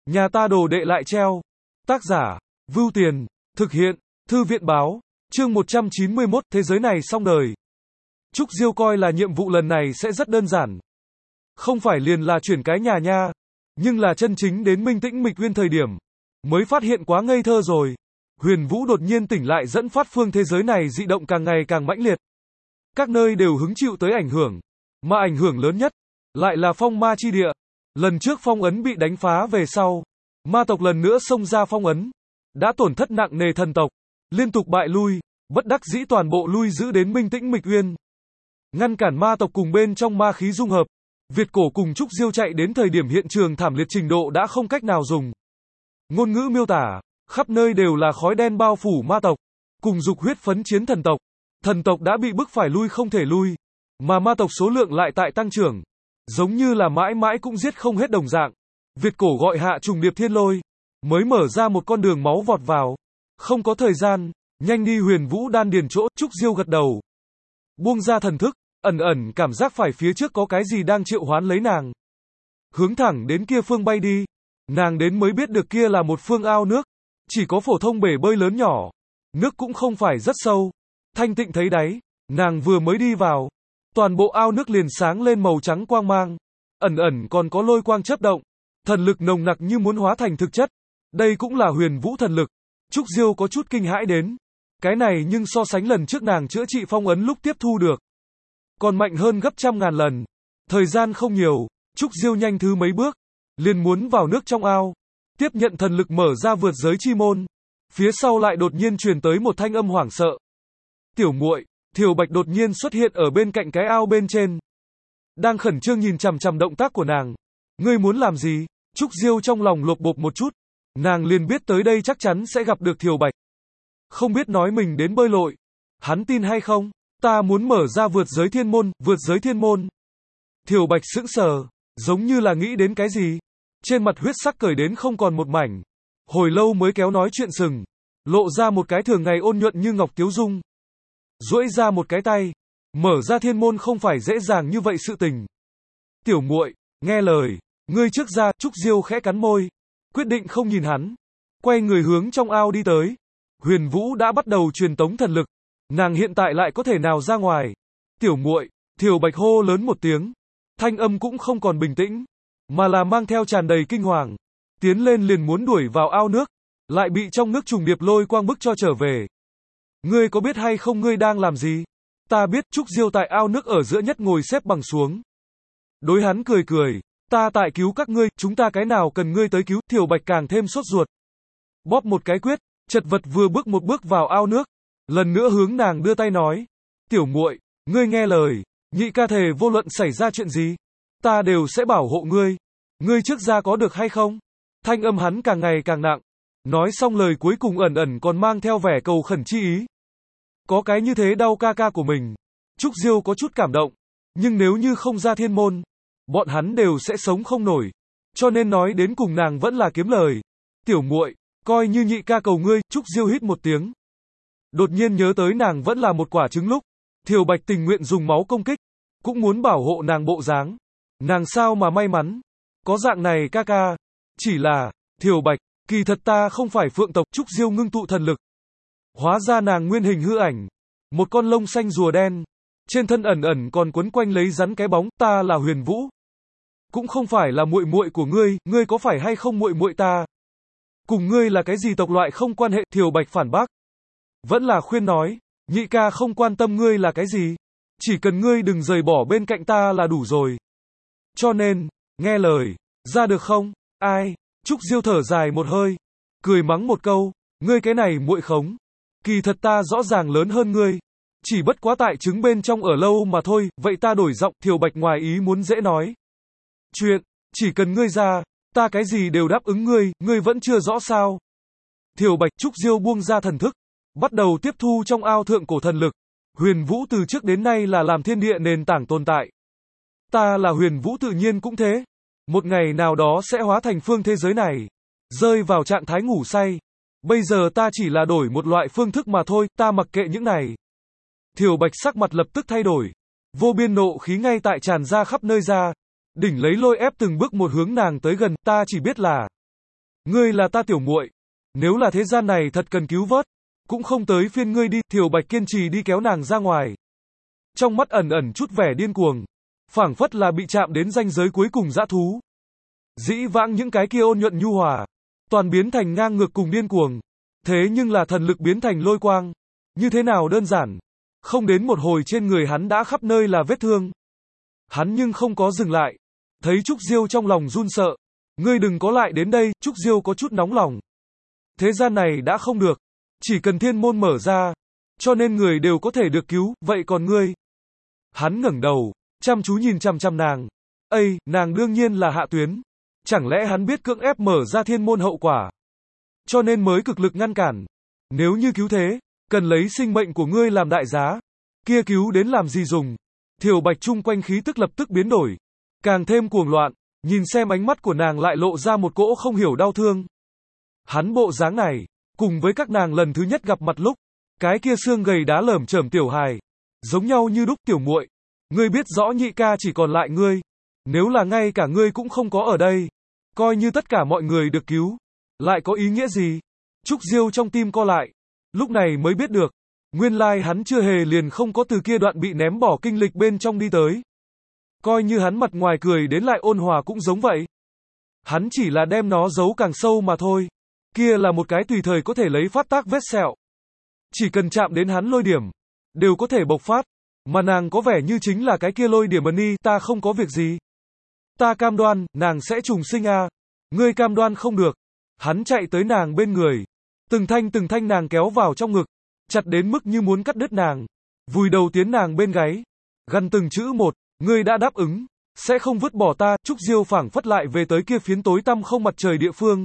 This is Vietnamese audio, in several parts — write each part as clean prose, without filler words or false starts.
Nhà ta đồ đệ lại treo. Tác giả, Vưu Tiền, thực hiện, Thư viện báo, chương 191, thế giới này xong đời. Trúc Diêu coi là nhiệm vụ lần này sẽ rất đơn giản. Không phải liền là chuyển cái nhà nha, nhưng là chân chính đến Minh Tĩnh Mịch Uyên thời điểm, mới phát hiện quá ngây thơ rồi. Huyền Vũ đột nhiên tỉnh lại dẫn phát phương thế giới này dị động càng ngày càng mãnh liệt. Các nơi đều hứng chịu tới ảnh hưởng, mà ảnh hưởng lớn nhất, lại là phong ma chi địa. Lần trước phong ấn bị đánh phá về sau, ma tộc lần nữa xông ra phong ấn, đã tổn thất nặng nề thần tộc, liên tục bại lui, bất đắc dĩ toàn bộ lui giữ đến Minh Tĩnh Mịch Uyên. Ngăn cản ma tộc cùng bên trong ma khí dung hợp, Việt Cổ cùng Trúc Diêu chạy đến thời điểm hiện trường thảm liệt trình độ đã không cách nào dùng ngôn ngữ miêu tả, khắp nơi đều là khói đen bao phủ ma tộc, cùng dục huyết phấn chiến thần tộc. Thần tộc đã bị bức phải lui không thể lui, mà ma tộc số lượng lại tại tăng trưởng, giống như là mãi mãi cũng giết không hết đồng dạng. Việt Cổ gọi hạ trùng điệp thiên lôi, mới mở ra một con đường máu vọt vào. Không có thời gian, nhanh đi Huyền Vũ đan điền chỗ. Trúc Diêu gật đầu, buông ra thần thức, ẩn ẩn cảm giác phải phía trước có cái gì đang triệu hoán lấy nàng. Hướng thẳng đến kia phương bay đi, nàng đến mới biết được kia là một phương ao nước, chỉ có phổ thông bể bơi lớn nhỏ, nước cũng không phải rất sâu, thanh tịnh thấy đáy. Nàng vừa mới đi vào, toàn bộ ao nước liền sáng lên màu trắng quang mang, ẩn ẩn còn có lôi quang chớp động, thần lực nồng nặc như muốn hóa thành thực chất. Đây cũng là Huyền Vũ thần lực. Trúc Diêu có chút kinh hãi đến, cái này nhưng so sánh lần trước nàng chữa trị phong ấn lúc tiếp thu được, còn mạnh hơn gấp trăm ngàn lần. Thời gian không nhiều, Trúc Diêu nhanh thứ mấy bước, liền muốn vào nước trong ao, tiếp nhận thần lực mở ra vượt giới chi môn. Phía sau lại đột nhiên truyền tới một thanh âm hoảng sợ. Tiểu muội, Thiều Bạch đột nhiên xuất hiện ở bên cạnh cái ao bên trên, đang khẩn trương nhìn chằm chằm động tác của nàng. Ngươi muốn làm gì? Trúc Diêu trong lòng lột bột một chút, nàng liền biết tới đây chắc chắn sẽ gặp được Thiều Bạch. Không biết nói mình đến bơi lội, hắn tin hay không? Ta muốn mở ra vượt giới thiên môn, vượt giới thiên môn. Thiều Bạch sững sờ, giống như là nghĩ đến cái gì. Trên mặt huyết sắc cởi đến không còn một mảnh. Hồi lâu mới kéo nói chuyện sừng, lộ ra một cái thường ngày ôn nhuận như ngọc tiếu dung. Duỗi ra một cái tay, mở ra thiên môn không phải dễ dàng như vậy sự tình. Tiểu muội, nghe lời, ngươi trước ra. Trúc Diêu khẽ cắn môi, quyết định không nhìn hắn, quay người hướng trong ao đi tới. Huyền Vũ đã bắt đầu truyền tống thần lực, nàng hiện tại lại có thể nào ra ngoài. Tiểu muội, Thiều Bạch hô lớn một tiếng, thanh âm cũng không còn bình tĩnh, mà là mang theo tràn đầy kinh hoàng, tiến lên liền muốn đuổi vào ao nước, lại bị trong nước trùng điệp lôi quang bức cho trở về. Ngươi có biết hay không ngươi đang làm gì? Ta biết. Trúc Diêu tại ao nước ở giữa nhất ngồi xếp bằng xuống, đối hắn cười cười, ta tại cứu các ngươi, chúng ta cái nào cần ngươi tới cứu. Thiều Bạch càng thêm sốt ruột, bóp một cái quyết, chật vật vừa bước một bước vào ao nước, lần nữa hướng nàng đưa tay nói, tiểu muội, ngươi nghe lời, nhị ca thề vô luận xảy ra chuyện gì, ta đều sẽ bảo hộ ngươi, ngươi trước ra có được hay không? Thanh âm hắn càng ngày càng nặng, nói xong lời cuối cùng ẩn ẩn còn mang theo vẻ cầu khẩn chi ý. Có cái như thế đau ca ca của mình. Trúc Diêu có chút cảm động, nhưng nếu như không ra thiên môn, bọn hắn đều sẽ sống không nổi, cho nên nói đến cùng nàng vẫn là kiếm lời. Tiểu muội, coi như nhị ca cầu ngươi. Trúc Diêu hít một tiếng, đột nhiên nhớ tới nàng vẫn là một quả trứng lúc Thiều Bạch tình nguyện dùng máu công kích, cũng muốn bảo hộ nàng bộ dáng. Nàng sao mà may mắn có dạng này ca ca. Chỉ là, Thiều Bạch, kỳ thật ta không phải phượng tộc. Trúc Diêu ngưng tụ thần lực, hóa ra nàng nguyên hình hư ảnh, một con lông xanh rùa đen, trên thân ẩn ẩn còn quấn quanh lấy rắn cái bóng. Ta là Huyền Vũ, cũng không phải là muội muội của ngươi, ngươi có phải hay không muội muội ta? Cùng ngươi là cái gì tộc loại không quan hệ. Thiều Bạch phản bác, vẫn là khuyên nói, nhị ca không quan tâm ngươi là cái gì, chỉ cần ngươi đừng rời bỏ bên cạnh ta là đủ rồi. Cho nên, nghe lời, ra được không? Ai? Trúc Diêu thở dài một hơi, cười mắng một câu, ngươi cái này muội khống, kỳ thật ta rõ ràng lớn hơn ngươi, chỉ bất quá tại trứng bên trong ở lâu mà thôi. Vậy ta đổi giọng. Thiều Bạch ngoài ý muốn dễ nói chuyện, chỉ cần ngươi ra, ta cái gì đều đáp ứng ngươi, ngươi vẫn chưa rõ sao? Thiều Bạch. Trúc Diêu buông ra thần thức, bắt đầu tiếp thu trong ao thượng cổ thần lực. Huyền Vũ từ trước đến nay là làm thiên địa nền tảng tồn tại. Ta là Huyền Vũ tự nhiên cũng thế. Một ngày nào đó sẽ hóa thành phương thế giới này, rơi vào trạng thái ngủ say. Bây giờ ta chỉ là đổi một loại phương thức mà thôi, ta mặc kệ những này. Thiều Bạch sắc mặt lập tức thay đổi, vô biên nộ khí ngay tại tràn ra khắp nơi ra, đỉnh lấy lôi ép từng bước một hướng nàng tới gần. Ta chỉ biết là Ngươi là ta tiểu muội, nếu là thế gian này thật cần cứu vớt, cũng không tới phiên ngươi đi. Thiều Bạch kiên trì đi kéo nàng ra ngoài. Trong mắt ẩn ẩn chút vẻ điên cuồng, phảng phất là bị chạm đến ranh giới cuối cùng dã thú. Dĩ vãng những cái kia ôn nhuận nhu hòa, toàn biến thành ngang ngược cùng điên cuồng. Thế nhưng là thần lực biến thành lôi quang, như thế nào đơn giản. Không đến một hồi trên người hắn đã khắp nơi là vết thương. Hắn nhưng không có dừng lại. Thấy Trúc Diêu trong lòng run sợ. Ngươi đừng có lại đến đây. Trúc Diêu có chút nóng lòng. Thế gian này đã không được, chỉ cần thiên môn mở ra, cho nên người đều có thể được cứu. Vậy còn ngươi? Hắn ngẩng đầu, chăm chú nhìn chằm chằm nàng. Ây, nàng đương nhiên là Hạ Tuyến. Chẳng lẽ hắn biết cưỡng ép mở ra thiên môn hậu quả, cho nên mới cực lực ngăn cản? Nếu như cứu thế, cần lấy sinh mệnh của ngươi làm đại giá, kia cứu đến làm gì dùng? Thiều Bạch chung quanh khí tức lập tức biến đổi, càng thêm cuồng loạn, nhìn xem ánh mắt của nàng lại lộ ra một cỗ không hiểu đau thương. Hắn bộ dáng này, cùng với các nàng lần thứ nhất gặp mặt lúc, cái kia xương gầy đá lởm chởm tiểu hài, giống nhau như đúc. Tiểu muội, ngươi biết rõ nhị ca chỉ còn lại ngươi, nếu là ngay cả ngươi cũng không có ở đây, coi như tất cả mọi người được cứu, lại có ý nghĩa gì? Trúc Diêu trong tim co lại, lúc này mới biết được, nguyên lai hắn chưa hề liền không có từ kia đoạn bị ném bỏ kinh lịch bên trong đi tới. Coi như hắn mặt ngoài cười đến lại ôn hòa cũng giống vậy. Hắn chỉ là đem nó giấu càng sâu mà thôi. Kia là một cái tùy thời có thể lấy phát tác vết sẹo. Chỉ cần chạm đến hắn lôi điểm, đều có thể bộc phát. Mà nàng có vẻ như chính là cái kia lôi điểm ân y. Ta không có việc gì. Ta cam đoan, nàng sẽ trùng sinh a. Ngươi cam đoan không được. Hắn chạy tới nàng bên người. Từng thanh nàng kéo vào trong ngực. Chặt đến mức như muốn cắt đứt nàng. Vùi đầu tiến nàng bên gáy. Gằn từng chữ một. Ngươi đã đáp ứng, sẽ không vứt bỏ ta. Trúc Diêu phảng phất lại về tới kia phiến tối tăm không mặt trời địa phương.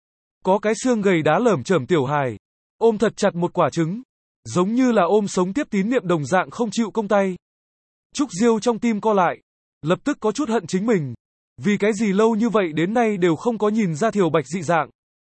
Có cái xương gầy đá lởm chởm tiểu hài, ôm thật chặt một quả trứng, giống như là ôm sống tiếp tín niệm đồng dạng không chịu công tay. Trúc Diêu trong tim co lại, lập tức có chút hận chính mình. Vì cái gì lâu như vậy đến nay đều không có nhìn ra Thiều Bạch dị dạng.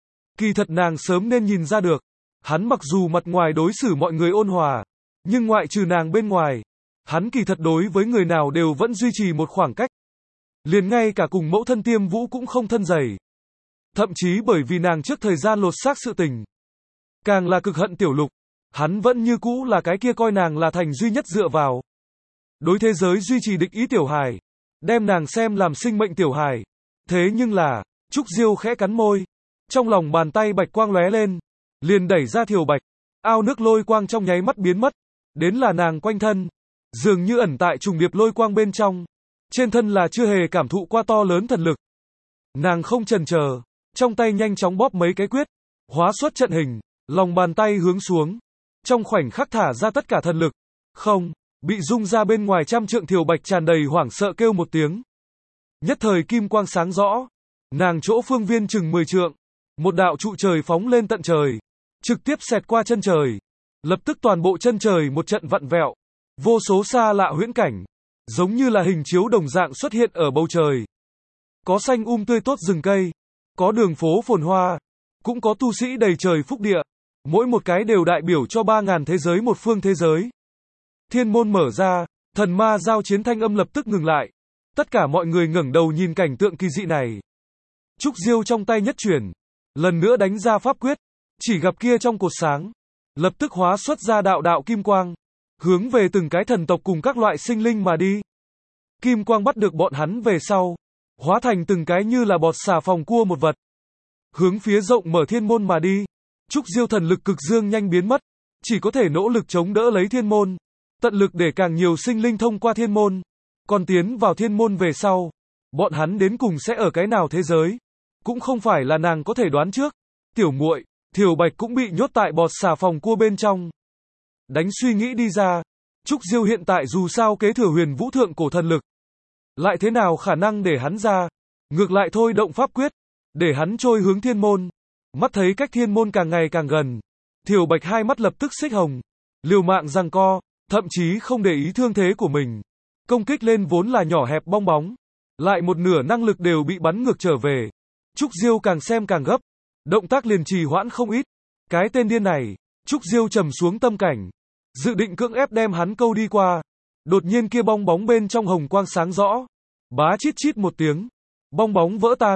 Kỳ thật nàng sớm nên nhìn ra được. Hắn mặc dù mặt ngoài đối xử mọi người ôn hòa, nhưng ngoại trừ nàng bên ngoài, hắn kỳ thật đối với người nào đều vẫn duy trì một khoảng cách. Liền ngay cả cùng mẫu thân Tiêm Vũ cũng không thân dày. Thậm chí bởi vì nàng trước thời gian lột xác sự tình, càng là cực hận Tiểu Lục, hắn vẫn như cũ là cái kia coi nàng là thành duy nhất dựa vào. Đối thế giới duy trì địch ý tiểu hài, đem nàng xem làm sinh mệnh tiểu hài. Thế nhưng là, Trúc Diêu khẽ cắn môi, trong lòng bàn tay bạch quang lóe lên, liền đẩy ra Thiều Bạch, ao nước lôi quang trong nháy mắt biến mất, đến là nàng quanh thân, dường như ẩn tại trùng điệp lôi quang bên trong, trên thân là chưa hề cảm thụ qua to lớn thần lực. Nàng không chần chờ, trong tay nhanh chóng bóp mấy cái quyết, hóa xuất trận hình, lòng bàn tay hướng xuống, trong khoảnh khắc thả ra tất cả thần lực. Không, bị rung ra bên ngoài trăm trượng. Thiều Bạch tràn đầy hoảng sợ kêu một tiếng. Nhất thời kim quang sáng rõ, nàng chỗ phương viên chừng 10 trượng, một đạo trụ trời phóng lên tận trời, trực tiếp xẹt qua chân trời, lập tức toàn bộ chân trời một trận vặn vẹo, vô số xa lạ huyễn cảnh, giống như là hình chiếu đồng dạng xuất hiện ở bầu trời. Có xanh tươi tốt rừng cây, có đường phố phồn hoa, cũng có tu sĩ đầy trời phúc địa, mỗi một cái đều đại biểu cho 3.000 thế giới một phương thế giới. Thiên môn mở ra, thần ma giao chiến thanh âm lập tức ngừng lại. Tất cả mọi người ngẩng đầu nhìn cảnh tượng kỳ dị này. Trúc Diêu trong tay nhất chuyển, lần nữa đánh ra pháp quyết, chỉ gặp kia trong cột sáng, lập tức hóa xuất ra đạo đạo kim quang, hướng về từng cái thần tộc cùng các loại sinh linh mà đi. Kim quang bắt được bọn hắn về sau, hóa thành từng cái như là bọt xà phòng cua một vật, hướng phía rộng mở thiên môn mà đi. Trúc Diêu thần lực cực dương nhanh biến mất, chỉ có thể nỗ lực chống đỡ lấy thiên môn, tận lực để càng nhiều sinh linh thông qua thiên môn. Còn tiến vào thiên môn về sau, bọn hắn đến cùng sẽ ở cái nào thế giới, cũng không phải là nàng có thể đoán trước. Tiểu muội, Thiều Bạch cũng bị nhốt tại bọt xà phòng cua bên trong. Đánh suy nghĩ đi ra, Trúc Diêu hiện tại dù sao kế thừa huyền vũ thượng cổ thần lực, lại thế nào khả năng để hắn ra, ngược lại thôi động pháp quyết, để hắn trôi hướng thiên môn. Mắt thấy cách thiên môn càng ngày càng gần, Thiều Bạch hai mắt lập tức xích hồng, liều mạng giằng co, thậm chí không để ý thương thế của mình, công kích lên vốn là nhỏ hẹp bong bóng, lại một nửa năng lực đều bị bắn ngược trở về. Trúc Diêu càng xem càng gấp, động tác liền trì hoãn không ít. Cái tên điên này, Trúc Diêu trầm xuống tâm cảnh, dự định cưỡng ép đem hắn câu đi qua. Đột nhiên kia bong bóng bên trong hồng quang sáng rõ, bá chít chít một tiếng, bong bóng vỡ tan,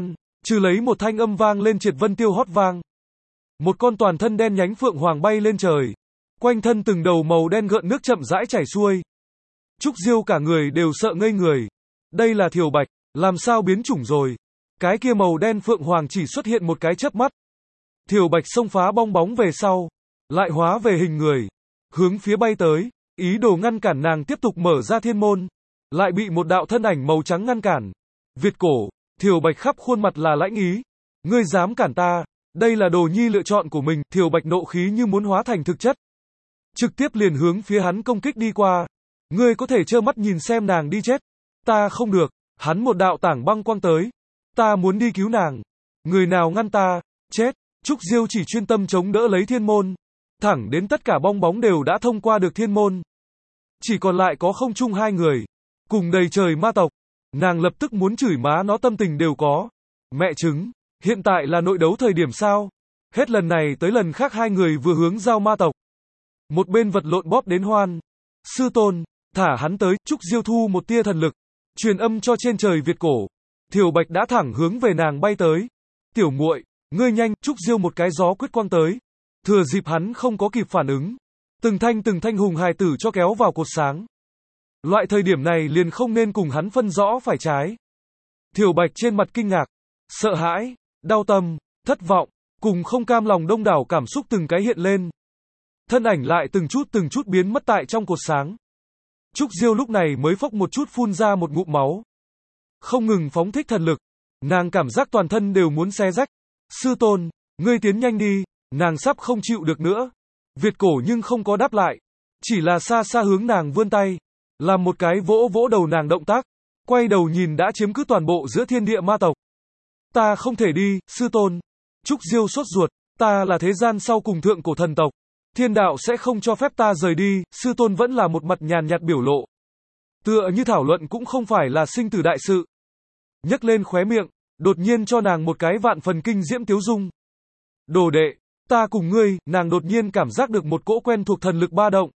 Trừ lấy một thanh âm vang lên triệt vân tiêu hót vang. Một con toàn thân đen nhánh phượng hoàng bay lên trời. Quanh thân từng đầu màu đen gợn nước chậm rãi chảy xuôi. Trúc Diêu cả người đều sợ ngây người. Đây là Thiều Bạch, làm sao biến chủng rồi? Cái kia màu đen phượng hoàng chỉ xuất hiện một cái chớp mắt. Thiều Bạch xông phá bong bóng về sau, lại hóa về hình người, hướng phía bay tới, ý đồ ngăn cản nàng tiếp tục mở ra thiên môn, lại bị một đạo thân ảnh màu trắng ngăn cản. Việt cổ, Thiều Bạch khắp khuôn mặt là lãnh ý. Ngươi dám cản ta, đây là Đồ Nhi lựa chọn của mình. Thiều Bạch nộ khí như muốn hóa thành thực chất, trực tiếp liền hướng phía hắn công kích đi qua. Ngươi có thể trơ mắt nhìn xem nàng đi chết, ta không được. Hắn một đạo tảng băng quang tới, ta muốn đi cứu nàng. Người nào ngăn ta, chết. Trúc Diêu chỉ chuyên tâm chống đỡ lấy thiên môn, thẳng đến tất cả bong bóng đều đã thông qua được thiên môn. Chỉ còn lại có không trung hai người, cùng đầy trời ma tộc. Nàng lập tức muốn chửi má nó, tâm tình đều có. Mẹ chứng, hiện tại là nội đấu thời điểm sao? Hết lần này tới lần khác hai người vừa hướng giao ma tộc. Một bên vật lộn bóp đến hoan. Sư tôn, thả hắn tới. Trúc Diêu thu một tia thần lực, truyền âm cho trên trời Việt cổ. Thiều Bạch đã thẳng hướng về nàng bay tới. Tiểu muội, ngươi nhanh. Trúc Diêu một cái gió quyết quang tới, thừa dịp hắn không có kịp phản ứng, từng thanh hùng hài tử cho kéo vào cột sáng. Loại thời điểm này liền không nên cùng hắn phân rõ phải trái. Thiều Bạch trên mặt kinh ngạc, sợ hãi, đau tâm, thất vọng, cùng không cam lòng đông đảo cảm xúc từng cái hiện lên. Thân ảnh lại từng chút biến mất tại trong cột sáng. Trúc Diêu lúc này mới phốc một chút phun ra một ngụm máu. Không ngừng phóng thích thần lực, nàng cảm giác toàn thân đều muốn xé rách. Sư tôn, ngươi tiến nhanh đi. Nàng sắp không chịu được nữa. Việt cổ nhưng không có đáp lại, chỉ là xa xa hướng nàng vươn tay, làm một cái vỗ vỗ đầu nàng động tác, quay đầu nhìn đã chiếm cứ toàn bộ giữa thiên địa ma tộc. Ta không thể đi, sư tôn. Trúc Diêu sốt ruột, ta là thế gian sau cùng thượng cổ thần tộc, thiên đạo sẽ không cho phép ta rời đi. Sư tôn vẫn là một mặt nhàn nhạt biểu lộ, tựa như thảo luận cũng không phải là sinh tử đại sự. Nhấc lên khóe miệng, đột nhiên cho nàng một cái vạn phần kinh diễm tiếu dung. Đồ đệ, ta cùng ngươi. Nàng đột nhiên cảm giác được một cỗ quen thuộc thần lực ba động,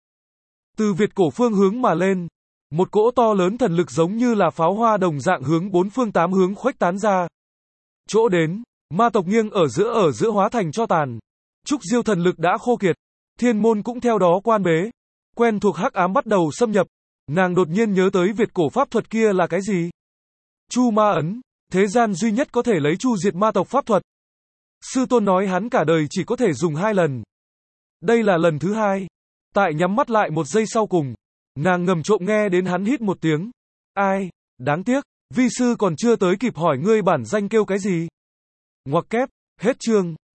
từ Việt cổ phương hướng mà lên. Một cỗ to lớn thần lực giống như là pháo hoa đồng dạng hướng bốn phương tám hướng khuếch tán ra. Chỗ đến, ma tộc nghiêng ở giữa hóa thành tro tàn. Trúc Diêu thần lực đã khô kiệt, thiên môn cũng theo đó quan bế. Quen thuộc hắc ám bắt đầu xâm nhập. Nàng đột nhiên nhớ tới Việt cổ pháp thuật kia là cái gì? Chu Ma ấn, thế gian duy nhất có thể lấy chu diệt ma tộc pháp thuật. Sư tôn nói hắn cả đời chỉ có thể dùng 2 lần. Đây là lần thứ 2. Tại nhắm mắt lại một giây sau cùng, nàng ngầm trộm nghe đến hắn hít một tiếng. Ai, đáng tiếc, vi sư còn chưa tới kịp hỏi ngươi bản danh kêu cái gì. Ngoặc kép, hết chương.